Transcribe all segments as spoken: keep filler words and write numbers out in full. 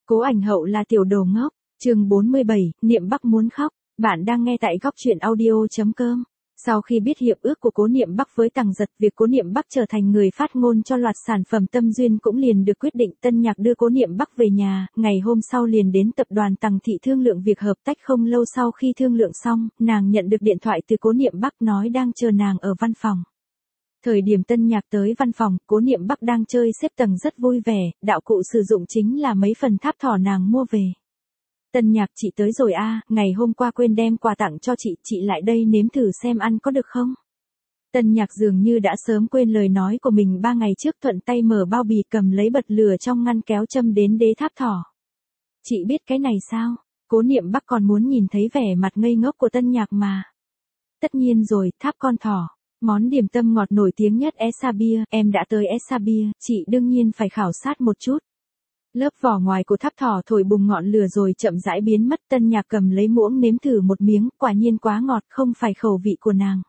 Cố Ảnh Hậu là tiểu đồ ngốc, chương bốn mươi bảy, Niệm Bắc muốn khóc, bạn đang nghe tại góc truyện audio chấm com. Sau khi biết hiệp ước của Cố Niệm Bắc với Tằng Giật, việc Cố Niệm Bắc trở thành người phát ngôn cho loạt sản phẩm Tâm Duyên cũng liền được quyết định. Tân Nhạc đưa Cố Niệm Bắc về nhà, ngày hôm sau liền đến tập đoàn Tằng Thị thương lượng việc hợp tách. Không lâu sau khi thương lượng xong, nàng nhận được điện thoại từ Cố Niệm Bắc nói đang chờ nàng ở văn phòng. Thời điểm Tân Nhạc tới văn phòng, Cố Niệm Bắc đang chơi xếp tầng rất vui vẻ, đạo cụ sử dụng chính là mấy phần tháp thỏ nàng mua về. Tân Nhạc, chị tới rồi a, à, ngày hôm qua quên đem quà tặng cho chị, chị lại đây nếm thử xem ăn có được không? Tân Nhạc dường như đã sớm quên lời nói của mình ba ngày trước, thuận tay mở bao bì cầm lấy bật lửa trong ngăn kéo châm đến đế tháp thỏ. Chị biết cái này sao? Cố Niệm Bắc còn muốn nhìn thấy vẻ mặt ngây ngốc của Tân Nhạc mà. Tất nhiên rồi, tháp con thỏ. Món điểm tâm ngọt nổi tiếng nhất Esa Bia, em đã tới Esa Bia, chị đương nhiên phải khảo sát một chút. Lớp vỏ ngoài của tháp thỏ thổi bùng ngọn lửa rồi chậm rãi biến mất. Tân Nhạc cầm lấy muỗng nếm thử một miếng, quả nhiên quá ngọt, không phải khẩu vị của nàng.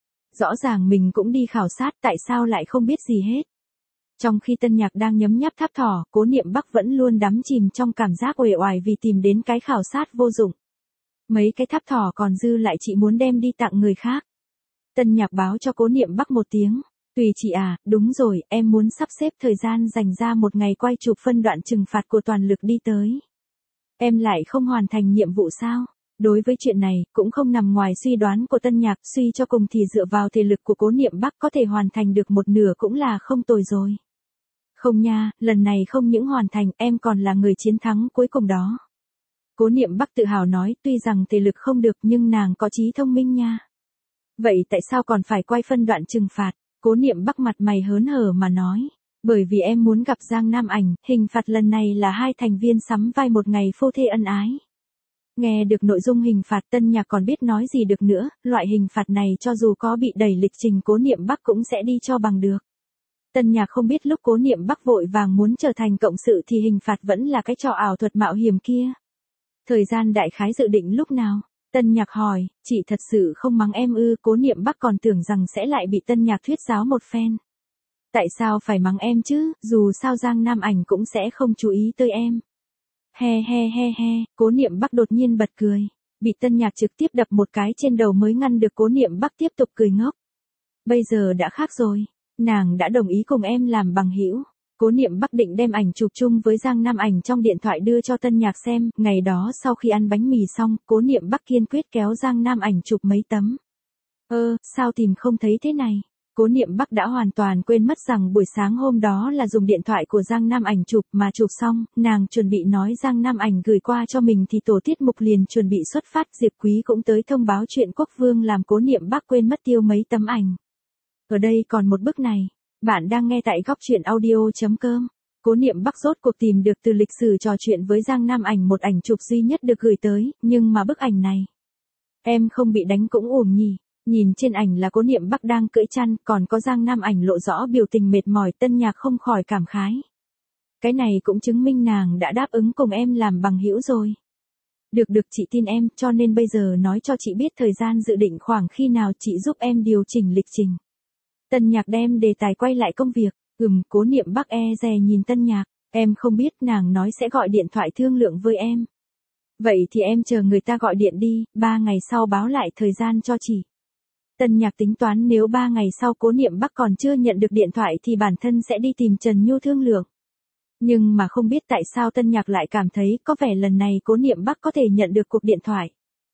Rõ ràng mình cũng đi khảo sát, tại sao lại không biết gì hết. Trong khi Tân Nhạc đang nhấm nháp tháp thỏ, Cố Niệm Bắc vẫn luôn đắm chìm trong cảm giác uể oải vì tìm đến cái khảo sát vô dụng. Mấy cái tháp thỏ còn dư lại chị muốn đem đi tặng người khác. Tân Nhạc báo cho Cố Niệm Bắc một tiếng. Tùy chị à, đúng rồi, em muốn sắp xếp thời gian dành ra một ngày quay chụp phân đoạn trừng phạt của Toàn Lực đi tới. Em lại không hoàn thành nhiệm vụ sao? Đối với chuyện này, cũng không nằm ngoài suy đoán của Tân Nhạc, suy cho cùng thì dựa vào thể lực của Cố Niệm Bắc có thể hoàn thành được một nửa cũng là không tồi rồi. Không nha, lần này không những hoàn thành, em còn là người chiến thắng cuối cùng đó. Cố Niệm Bắc tự hào nói, tuy rằng thể lực không được nhưng nàng có trí thông minh nha. Vậy tại sao còn phải quay phân đoạn trừng phạt? Cố Niệm Bắc mặt mày hớn hở mà nói. Bởi vì em muốn gặp Giang Nam Ảnh, hình phạt lần này là hai thành viên sắm vai một ngày phu thê ân ái. Nghe được nội dung hình phạt, Tân Nhạc còn biết nói gì được nữa, loại hình phạt này cho dù có bị đẩy lịch trình Cố Niệm Bắc cũng sẽ đi cho bằng được. Tân Nhạc không biết lúc Cố Niệm Bắc vội vàng muốn trở thành cộng sự thì hình phạt vẫn là cái trò ảo thuật mạo hiểm kia. Thời gian đại khái dự định lúc nào? Tân Nhạc hỏi, chị thật sự không mắng em ư? Cố Niệm Bắc còn tưởng rằng sẽ lại bị Tân Nhạc thuyết giáo một phen. Tại sao phải mắng em chứ, dù sao Giang Nam Ảnh cũng sẽ không chú ý tới em. He he he he, Cố Niệm Bắc đột nhiên bật cười. Bị Tân Nhạc trực tiếp đập một cái trên đầu mới ngăn được Cố Niệm Bắc tiếp tục cười ngốc. Bây giờ đã khác rồi, nàng đã đồng ý cùng em làm bằng hữu. Cố Niệm Bắc định đem ảnh chụp chung với Giang Nam Ảnh trong điện thoại đưa cho Tân Nhạc xem, ngày đó sau khi ăn bánh mì xong, Cố Niệm Bắc kiên quyết kéo Giang Nam Ảnh chụp mấy tấm. Ơ, sao tìm không thấy thế này? Cố Niệm Bắc đã hoàn toàn quên mất rằng buổi sáng hôm đó là dùng điện thoại của Giang Nam Ảnh chụp, mà chụp xong, nàng chuẩn bị nói Giang Nam Ảnh gửi qua cho mình thì tổ tiết mục liền chuẩn bị xuất phát, Diệp Quý cũng tới thông báo chuyện Quốc Vương làm Cố Niệm Bắc quên mất tiêu mấy tấm ảnh. Ở đây còn một bức này. Bạn đang nghe tại góc truyện audio chấm com. Cố Niệm Bắc rốt cuộc tìm được từ lịch sử trò chuyện với Giang Nam Ảnh một ảnh chụp duy nhất được gửi tới, nhưng mà bức ảnh này. Em không bị đánh cũng uổng nhỉ. Nhìn trên ảnh là Cố Niệm Bắc đang cưỡi chăn, còn có Giang Nam Ảnh lộ rõ biểu tình mệt mỏi. Tân Nhạc không khỏi cảm khái. Cái này cũng chứng minh nàng đã đáp ứng cùng em làm bằng hữu rồi. Được được, chị tin em, cho nên bây giờ nói cho chị biết thời gian dự định khoảng khi nào, chị giúp em điều chỉnh lịch trình. Tân Nhạc đem đề tài quay lại công việc. Ừm, Cố Niệm Bắc e dè nhìn Tân Nhạc. Em không biết, nàng nói sẽ gọi điện thoại thương lượng với em. Vậy thì em chờ người ta gọi điện đi, ba ngày sau báo lại thời gian cho chị. Tân Nhạc tính toán nếu ba ngày sau Cố Niệm Bắc còn chưa nhận được điện thoại thì bản thân sẽ đi tìm Trần Nhu thương lượng. Nhưng mà không biết tại sao Tân Nhạc lại cảm thấy có vẻ lần này Cố Niệm Bắc có thể nhận được cuộc điện thoại.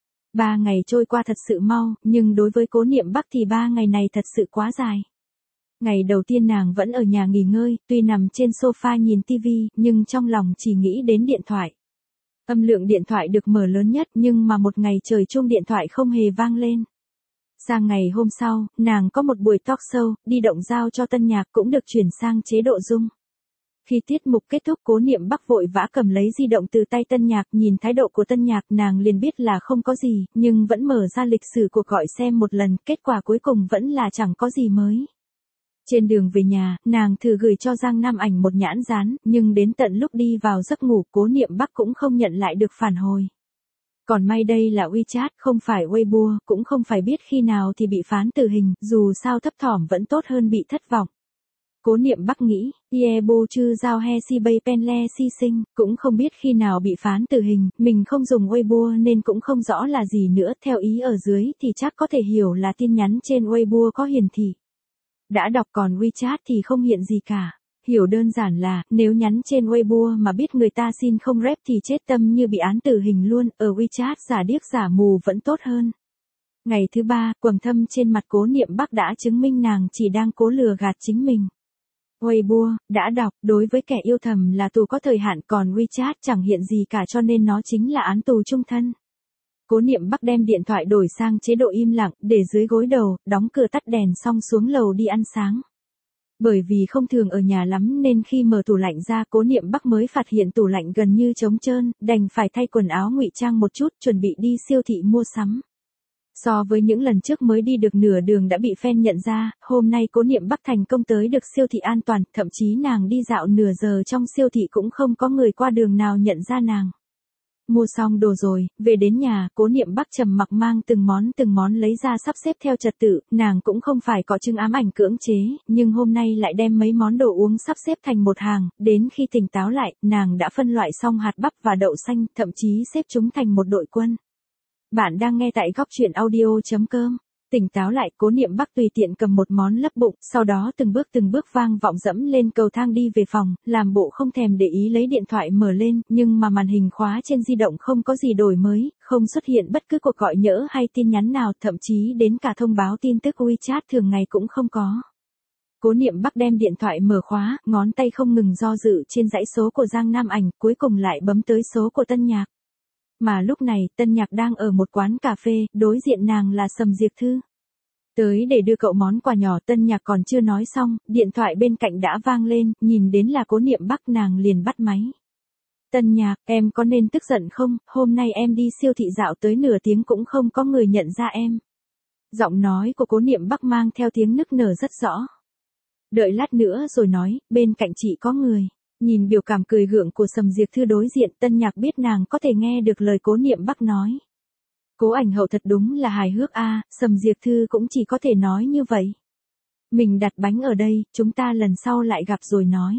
Ba ngày trôi qua thật sự mau, nhưng đối với Cố Niệm Bắc thì ba ngày này thật sự quá dài. Ngày đầu tiên nàng vẫn ở nhà nghỉ ngơi, tuy nằm trên sofa nhìn tivi, nhưng trong lòng chỉ nghĩ đến điện thoại. Âm lượng điện thoại được mở lớn nhất, nhưng mà một ngày trời chuông điện thoại không hề vang lên. Sang ngày hôm sau, nàng có một buổi talk show, đi động giao cho Tân Nhạc cũng được chuyển sang chế độ Zoom. Khi tiết mục kết thúc, Cố Niệm Bắc vội vã cầm lấy di động từ tay Tân Nhạc, nhìn thái độ của Tân Nhạc nàng liền biết là không có gì, nhưng vẫn mở ra lịch sử cuộc gọi xem một lần, kết quả cuối cùng vẫn là chẳng có gì mới. Trên đường về nhà, nàng thử gửi cho Giang Nam Ảnh một nhãn dán, nhưng đến tận lúc đi vào giấc ngủ Cố Niệm Bắc cũng không nhận lại được phản hồi. Còn may đây là WeChat, không phải Weibo, cũng không phải biết khi nào thì bị phán tử hình, dù sao thấp thỏm vẫn tốt hơn bị thất vọng. Cố Niệm Bắc nghĩ, Ie Bô Chư Giao He Si Bay Pen Le Si Sinh, cũng không biết khi nào bị phán tử hình, mình không dùng Weibo nên cũng không rõ là gì nữa, theo ý ở dưới thì chắc có thể hiểu là tin nhắn trên Weibo có hiển thị. Đã đọc còn WeChat thì không hiện gì cả. Hiểu đơn giản là, nếu nhắn trên Weibo mà biết người ta xin không rep thì chết tâm như bị án tử hình luôn, ở WeChat giả điếc giả mù vẫn tốt hơn. Ngày thứ ba, quầng thâm trên mặt Cố Niệm Bắc đã chứng minh nàng chỉ đang cố lừa gạt chính mình. Weibo, đã đọc, đối với kẻ yêu thầm là tù có thời hạn, còn WeChat chẳng hiện gì cả cho nên nó chính là án tù chung thân. Cố Niệm Bắc đem điện thoại đổi sang chế độ im lặng, để dưới gối đầu, đóng cửa tắt đèn xong xuống lầu đi ăn sáng. Bởi vì không thường ở nhà lắm nên khi mở tủ lạnh ra Cố Niệm Bắc mới phát hiện tủ lạnh gần như trống trơn, đành phải thay quần áo ngụy trang một chút, chuẩn bị đi siêu thị mua sắm. So với những lần trước mới đi được nửa đường đã bị fan nhận ra, hôm nay Cố Niệm Bắc thành công tới được siêu thị an toàn, thậm chí nàng đi dạo nửa giờ trong siêu thị cũng không có người qua đường nào nhận ra nàng. Mua xong đồ rồi, về đến nhà, Cố Niệm Bắc trầm mặc mang từng món từng món lấy ra sắp xếp theo trật tự, nàng cũng không phải có chứng ám ảnh cưỡng chế, nhưng hôm nay lại đem mấy món đồ uống sắp xếp thành một hàng, đến khi tỉnh táo lại, nàng đã phân loại xong hạt bắp và đậu xanh, thậm chí xếp chúng thành một đội quân. Bạn đang nghe tại góc truyện audio chấm com. Tỉnh táo lại, Cố Niệm Bắc tùy tiện cầm một món lấp bụng, sau đó từng bước từng bước vang vọng dẫm lên cầu thang đi về phòng, làm bộ không thèm để ý lấy điện thoại mở lên, nhưng mà màn hình khóa trên di động không có gì đổi mới, không xuất hiện bất cứ cuộc gọi nhỡ hay tin nhắn nào, thậm chí đến cả thông báo tin tức WeChat thường ngày cũng không có. Cố Niệm Bắc đem điện thoại mở khóa, ngón tay không ngừng do dự trên dãy số của Giang Nam Ảnh, cuối cùng lại bấm tới số của Tân Nhạc. Mà lúc này, Tân Nhạc đang ở một quán cà phê, đối diện nàng là Sầm Diệp Thư. Tới để đưa cậu món quà nhỏ, Tân Nhạc còn chưa nói xong, điện thoại bên cạnh đã vang lên, nhìn đến là Cố Niệm Bắc nàng liền bắt máy. Tân Nhạc, em có nên tức giận không, hôm nay em đi siêu thị dạo tới nửa tiếng cũng không có người nhận ra em. Giọng nói của Cố Niệm Bắc mang theo tiếng nức nở rất rõ. Đợi lát nữa rồi nói, bên cạnh chị có người. Nhìn biểu cảm cười gượng của Sầm Diệp Thư đối diện, Tân Nhạc biết nàng có thể nghe được lời Cố Niệm Bắc nói. Cố ảnh hậu thật đúng là hài hước a, à, Sầm Diệp Thư cũng chỉ có thể nói như vậy. Mình đặt bánh ở đây, chúng ta lần sau lại gặp rồi nói.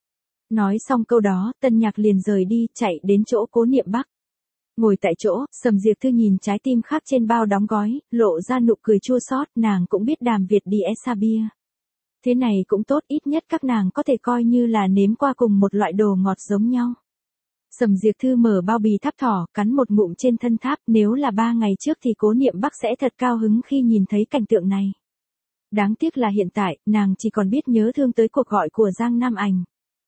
Nói xong câu đó, Tân Nhạc liền rời đi, chạy đến chỗ Cố Niệm Bắc. Ngồi tại chỗ, Sầm Diệp Thư nhìn trái tim khác trên bao đóng gói, lộ ra nụ cười chua xót, nàng cũng biết Đàm Việt đi esa bia. Thế này cũng tốt, ít nhất các nàng có thể coi như là nếm qua cùng một loại đồ ngọt giống nhau. Sầm Diệp Thư mở bao bì tháp thỏ, cắn một ngụm trên thân tháp, nếu là ba ngày trước thì Cố Niệm Bắc sẽ thật cao hứng khi nhìn thấy cảnh tượng này. Đáng tiếc là hiện tại, nàng chỉ còn biết nhớ thương tới cuộc gọi của Giang Nam Ảnh.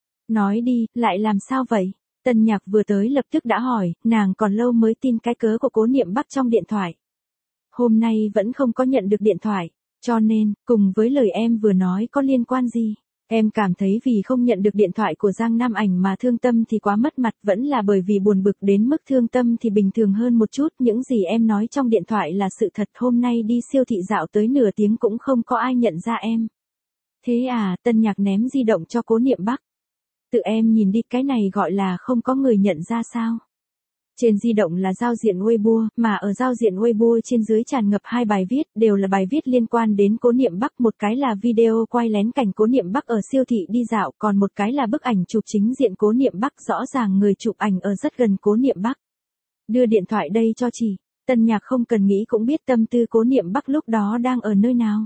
Nói đi, lại làm sao vậy? Tân Nhạc vừa tới lập tức đã hỏi, nàng còn lâu mới tin cái cớ của Cố Niệm Bắc trong điện thoại. Hôm nay vẫn không có nhận được điện thoại. Cho nên, cùng với lời em vừa nói có liên quan gì? Em cảm thấy vì không nhận được điện thoại của Giang Nam Ảnh mà thương tâm thì quá mất mặt, vẫn là bởi vì buồn bực đến mức thương tâm thì bình thường hơn một chút. Những gì em nói trong điện thoại là sự thật, hôm nay đi siêu thị dạo tới nửa tiếng cũng không có ai nhận ra em. Thế à, Tân Nhạc ném di động cho Cố Niệm Bắc. Tự em nhìn đi, cái này gọi là không có người nhận ra sao? Trên di động là giao diện Weibo, mà ở giao diện Weibo trên dưới tràn ngập hai bài viết, đều là bài viết liên quan đến Cố Niệm Bắc, một cái là video quay lén cảnh Cố Niệm Bắc ở siêu thị đi dạo, còn một cái là bức ảnh chụp chính diện Cố Niệm Bắc, rõ ràng người chụp ảnh ở rất gần Cố Niệm Bắc. Đưa điện thoại đây cho chị. Tân Nhạc không cần nghĩ cũng biết tâm tư Cố Niệm Bắc lúc đó đang ở nơi nào.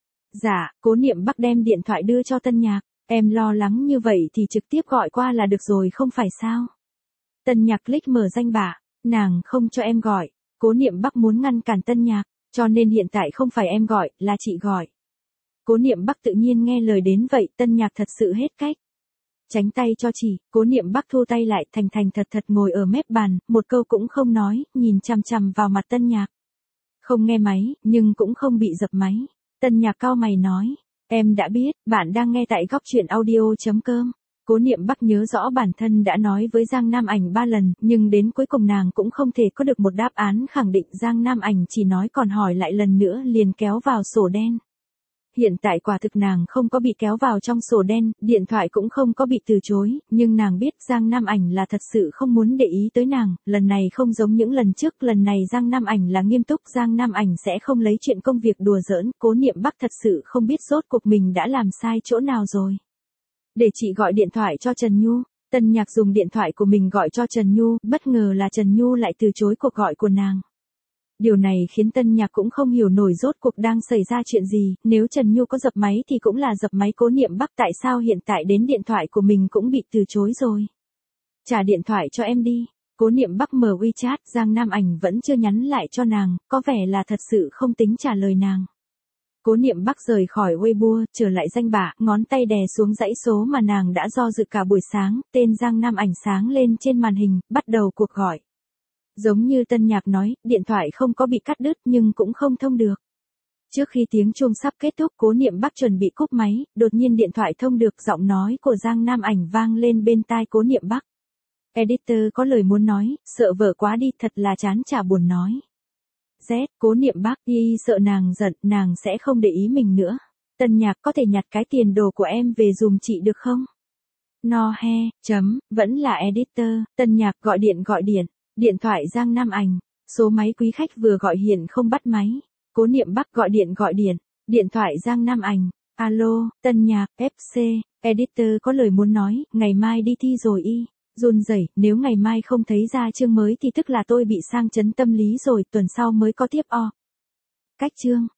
Dạ, Cố Niệm Bắc đem điện thoại đưa cho Tân Nhạc, em lo lắng như vậy thì trực tiếp gọi qua là được rồi không phải sao? Tân Nhạc click mở danh bạ, nàng không cho em gọi. Cố Niệm Bắc muốn ngăn cản Tân Nhạc, cho nên hiện tại không phải em gọi, là chị gọi. Cố Niệm Bắc tự nhiên nghe lời đến vậy, Tân Nhạc thật sự hết cách. Tránh tay cho chị, Cố Niệm Bắc thu tay lại, thành thành thật thật ngồi ở mép bàn, một câu cũng không nói, nhìn chằm chằm vào mặt Tân Nhạc. Không nghe máy, nhưng cũng không bị dập máy. Tân Nhạc cau mày nói, em đã biết, bạn đang nghe tại góc truyện audio chấm com. Cố Niệm Bắc nhớ rõ bản thân đã nói với Giang Nam Ảnh ba lần, nhưng đến cuối cùng nàng cũng không thể có được một đáp án khẳng định. Giang Nam Ảnh chỉ nói còn hỏi lại lần nữa liền kéo vào sổ đen. Hiện tại quả thực nàng không có bị kéo vào trong sổ đen, điện thoại cũng không có bị từ chối, nhưng nàng biết Giang Nam Ảnh là thật sự không muốn để ý tới nàng, lần này không giống những lần trước, lần này Giang Nam Ảnh là nghiêm túc, Giang Nam Ảnh sẽ không lấy chuyện công việc đùa giỡn. Cố Niệm Bắc thật sự không biết rốt cuộc mình đã làm sai chỗ nào rồi. Để chị gọi điện thoại cho Trần Nhu. Tân Nhạc dùng điện thoại của mình gọi cho Trần Nhu, bất ngờ là Trần Nhu lại từ chối cuộc gọi của nàng. Điều này khiến Tân Nhạc cũng không hiểu nổi rốt cuộc đang xảy ra chuyện gì, nếu Trần Nhu có dập máy thì cũng là dập máy Cố Niệm Bắc, tại sao hiện tại đến điện thoại của mình cũng bị từ chối rồi. Trả điện thoại cho em đi. Cố Niệm Bắc mở WeChat, Giang Nam Ảnh vẫn chưa nhắn lại cho nàng, có vẻ là thật sự không tính trả lời nàng. Cố Niệm Bắc rời khỏi Weibo, trở lại danh bạ, ngón tay đè xuống dãy số mà nàng đã do dự cả buổi sáng, tên Giang Nam Ảnh sáng lên trên màn hình, bắt đầu cuộc gọi. Giống như Tân Nhạc nói, điện thoại không có bị cắt đứt nhưng cũng không thông được. Trước khi tiếng chuông sắp kết thúc, Cố Niệm Bắc chuẩn bị cúp máy, đột nhiên điện thoại thông được, giọng nói của Giang Nam Ảnh vang lên bên tai Cố Niệm Bắc. Editor có lời muốn nói, sợ vợ quá đi, thật là chán chả buồn nói. Z, Cố Niệm Bắc, y sợ nàng giận, nàng sẽ không để ý mình nữa. Tân Nhạc có thể nhặt cái tiền đồ của em về dùm chị được không? No he, chấm, vẫn là editor, Tân Nhạc gọi điện gọi điện, điện thoại Giang Nam Ảnh, số máy quý khách vừa gọi hiện không bắt máy. Cố Niệm Bắc gọi điện gọi điện, điện thoại Giang Nam Ảnh, alo, Tân Nhạc, ép xê, editor có lời muốn nói, ngày mai đi thi rồi y. Run rẩy, nếu ngày mai không thấy ra chương mới thì tức là tôi bị sang chấn tâm lý rồi, tuần sau mới có tiếp o. Cách chương.